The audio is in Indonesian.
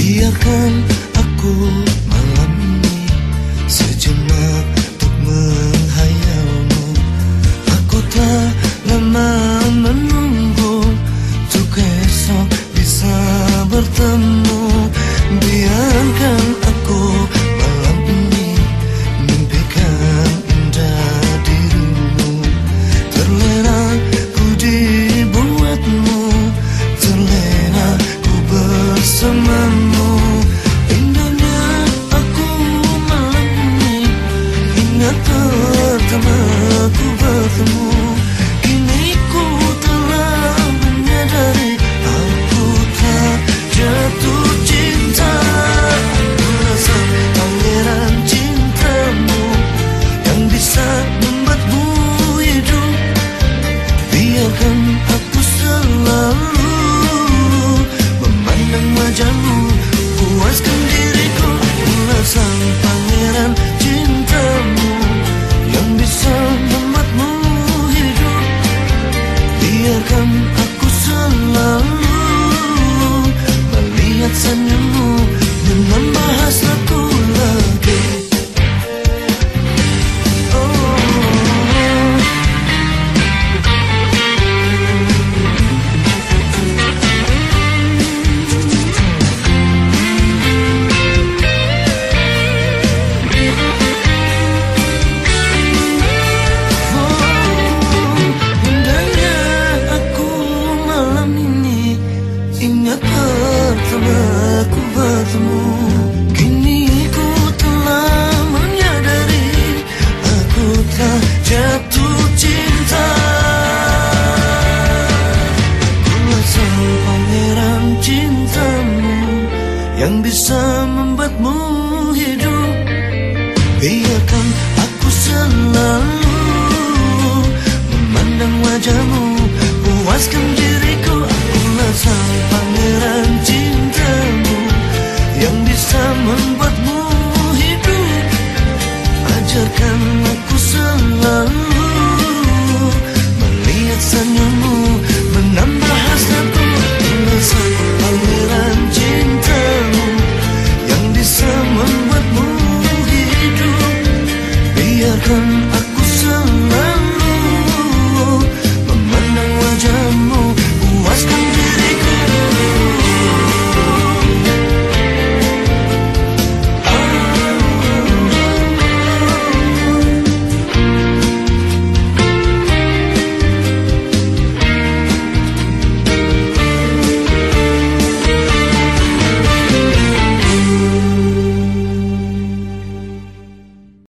Biarkan aku malam ini sejenak untuk menghayalmu. Aku tak lama menunggu untuk esok bisa bertemu. Biarkan aku malam ini mimpikan indah dirimu. Terlena ku dibuatmu, terlena ku bersamamu. Indahnya aku malam ini, ingat pertama ku bertemu. Kini ku telah menyadari aku tak jatuh cinta. Aku rasa pangeran cintamu yang bisa membuatmu hidup. Biarkan aku selalu memandang wajahmu, puaskan diriku. Aku rasa pangeran cintamu yang bisa membuatmu hidup. Biarkan aku selalu melihat senyummu dengan bahasaku lagi. Indahnya aku malam ini, ingat pertama ku bertemu. Kini ku telah menyadari aku tak jatuh cinta. Ku sang pangeran cintamu yang bisa membuatmu hidup. Biarkan aku selalu memandang wajahmu, puaskan